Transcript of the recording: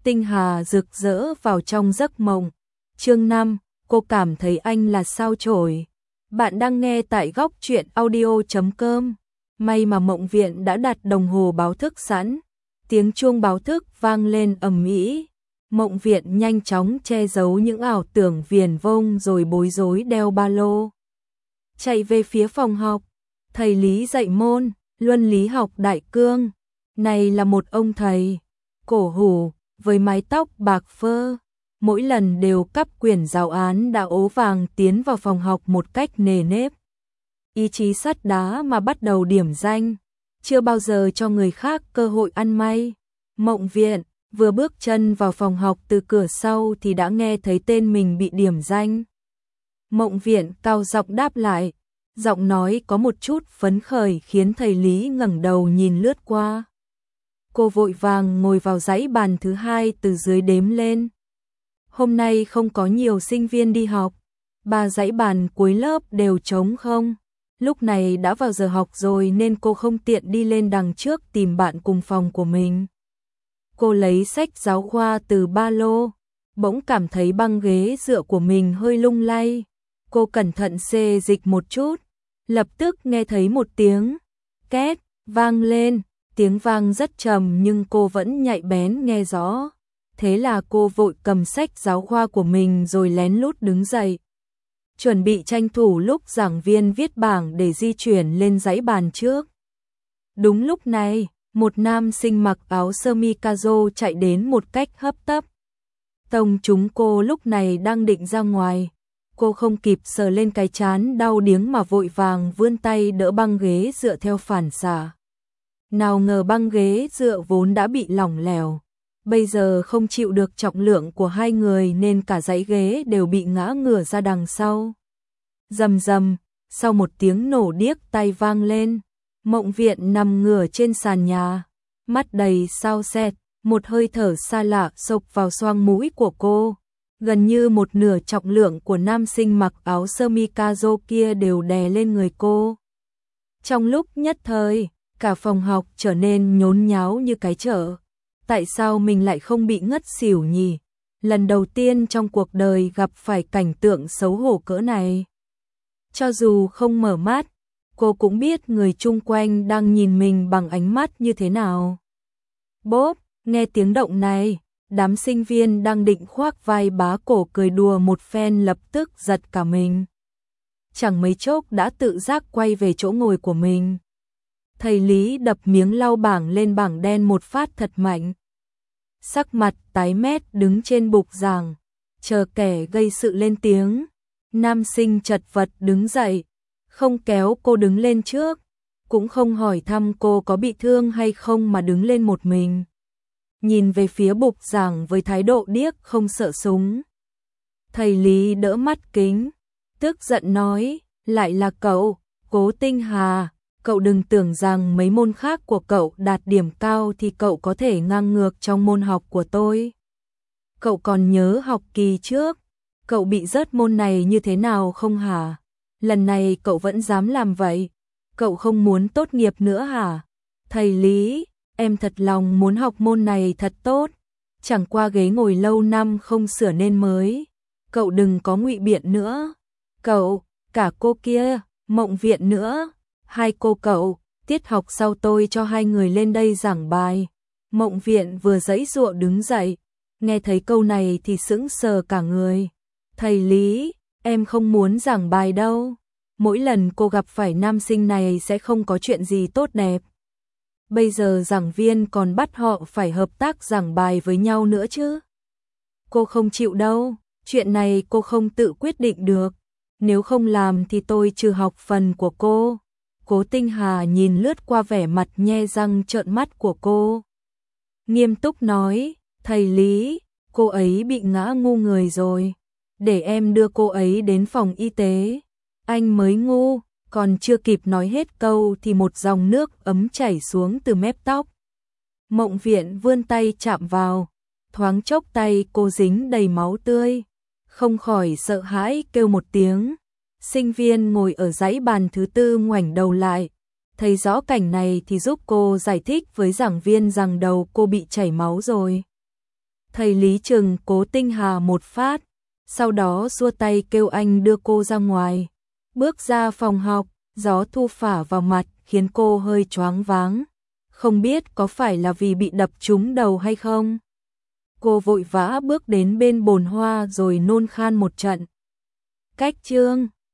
tinh hà rực rỡ vào trong giấc mộng. Chương 5, cô cảm thấy anh là sao chổi. Bạn đang nghe tại góc truyện audio.com. May mà Mộng Viện đã đặt đồng hồ báo thức sẵn. Tiếng chuông báo thức vang lên ầm ĩ. Mộng Viện nhanh chóng che giấu những ảo tưởng viển vông rồi bối rối đeo ba lô. Chạy về phía phòng học. Thầy Lý dạy môn luân lý học đại cương. Này là một ông thầy cổ hủ với mái tóc bạc phơ, mỗi lần đều cắp quyển giáo án đã ố vàng tiến vào phòng học một cách nề nếp. Ý chí sắt đá mà bắt đầu điểm danh, chưa bao giờ cho người khác cơ hội ăn may. Mộng Viện vừa bước chân vào phòng học từ cửa sau thì đã nghe thấy tên mình bị điểm danh. Mộng Viện cao giọng đáp lại, giọng nói có một chút phấn khởi khiến thầy Lý ngẩng đầu nhìn lướt qua. Cô vội vàng ngồi vào dãy bàn thứ hai từ dưới đếm lên. Hôm nay không có nhiều sinh viên đi học, 3 dãy bàn cuối lớp đều trống không. Lúc này đã vào giờ học rồi nên cô không tiện đi lên đằng trước tìm bạn cùng phòng của mình. Cô lấy sách giáo khoa từ ba lô, bỗng cảm thấy băng ghế dựa của mình hơi lung lay. Cô cẩn thận xê dịch một chút, lập tức nghe thấy một tiếng két vang lên. Tiếng vang rất trầm nhưng cô vẫn nhạy bén nghe rõ. Thế là cô vội cầm sách giáo khoa của mình rồi lén lút đứng dậy. Chuẩn bị tranh thủ lúc giảng viên viết bảng để di chuyển lên dãy bàn trước. Đúng lúc này, một nam sinh mặc áo sơ mi caro chạy đến một cách hấp tấp. Tông chúng cô lúc này đang định ra ngoài. Cô không kịp sờ lên cái trán đau điếng mà vội vàng vươn tay đỡ băng ghế dựa theo phản xạ. Nào ngờ băng ghế dựa vốn đã bị lỏng lẻo, bây giờ không chịu được trọng lượng của hai người nên cả dãy ghế đều bị ngã ngửa ra đằng sau. Rầm rầm, sau một tiếng nổ điếc tai vang lên, Mộng Viện nằm ngửa trên sàn nhà, mắt đầy sao sẹt, một hơi thở xa lạ xộc vào xoang mũi của cô, gần như một nửa trọng lượng của nam sinh mặc áo sơ mi caro kia đều đè lên người cô. Trong lúc nhất thời, cả phòng học trở nên nhốn nháo như cái chợ. Tại sao mình lại không bị ngất xỉu nhỉ? Lần đầu tiên trong cuộc đời gặp phải cảnh tượng xấu hổ cỡ này. Cho dù không mở mắt, cô cũng biết người chung quanh đang nhìn mình bằng ánh mắt như thế nào. Bốp, nghe tiếng động này, đám sinh viên đang định khoác vai bá cổ cười đùa một phen lập tức giật cả mình. Chẳng mấy chốc đã tự giác quay về chỗ ngồi của mình. Thầy Lý đập miếng lau bảng lên bảng đen một phát thật mạnh. Sắc mặt tái mét đứng trên bục giảng, chờ kẻ gây sự lên tiếng. Nam sinh chật vật đứng dậy, không kéo cô đứng lên trước, cũng không hỏi thăm cô có bị thương hay không mà đứng lên một mình. Nhìn về phía bục giảng với thái độ điếc không sợ súng. Thầy Lý đỡ mắt kính, tức giận nói, lại là cậu, Cố Tinh Hà. Cậu đừng tưởng rằng mấy môn khác của cậu đạt điểm cao thì cậu có thể ngang ngược trong môn học của tôi. Cậu còn nhớ học kỳ trước, cậu bị rớt môn này như thế nào không hả? Lần này cậu vẫn dám làm vậy? Cậu không muốn tốt nghiệp nữa hả? Thầy Lý, em thật lòng muốn học môn này thật tốt, chẳng qua ghế ngồi lâu năm không sửa nên mới. Cậu đừng có ngụy biện nữa. Cậu, cả cô kia, Mộng Viện nữa. Hai cô cậu, tiết học sau tôi cho hai người lên đây giảng bài. Mộng Viện vừa giãy giụa đứng dậy, nghe thấy câu này thì sững sờ cả người. Thầy Lý, em không muốn giảng bài đâu. Mỗi lần cô gặp phải nam sinh này sẽ không có chuyện gì tốt đẹp. Bây giờ giảng viên còn bắt họ phải hợp tác giảng bài với nhau nữa chứ. Cô không chịu đâu, chuyện này cô không tự quyết định được. Nếu không làm thì tôi trừ học phần của cô. Cố Tinh Hà nhìn lướt qua vẻ mặt nhe răng trợn mắt của cô. Nghiêm túc nói, thầy Lý, cô ấy bị ngã ngu người rồi. Để em đưa cô ấy đến phòng y tế. Anh mới ngu, còn chưa kịp nói hết câu thì một dòng nước ấm chảy xuống từ mép tóc. Mộng Viện vươn tay chạm vào, thoáng chốc tay cô dính đầy máu tươi. Không khỏi sợ hãi kêu một tiếng. Sinh viên ngồi ở dãy bàn thứ tư ngoảnh đầu lại, thấy rõ cảnh này thì giúp cô giải thích với giảng viên rằng đầu cô bị chảy máu rồi. Thầy Lý Trừng cố Tinh Hà một phát, sau đó xua tay kêu anh đưa cô ra ngoài. Bước ra phòng học, gió thu phả vào mặt khiến cô hơi choáng váng. Không biết có phải là vì bị đập trúng đầu hay không? Cô vội vã bước đến bên bồn hoa rồi nôn khan một trận. Cách chương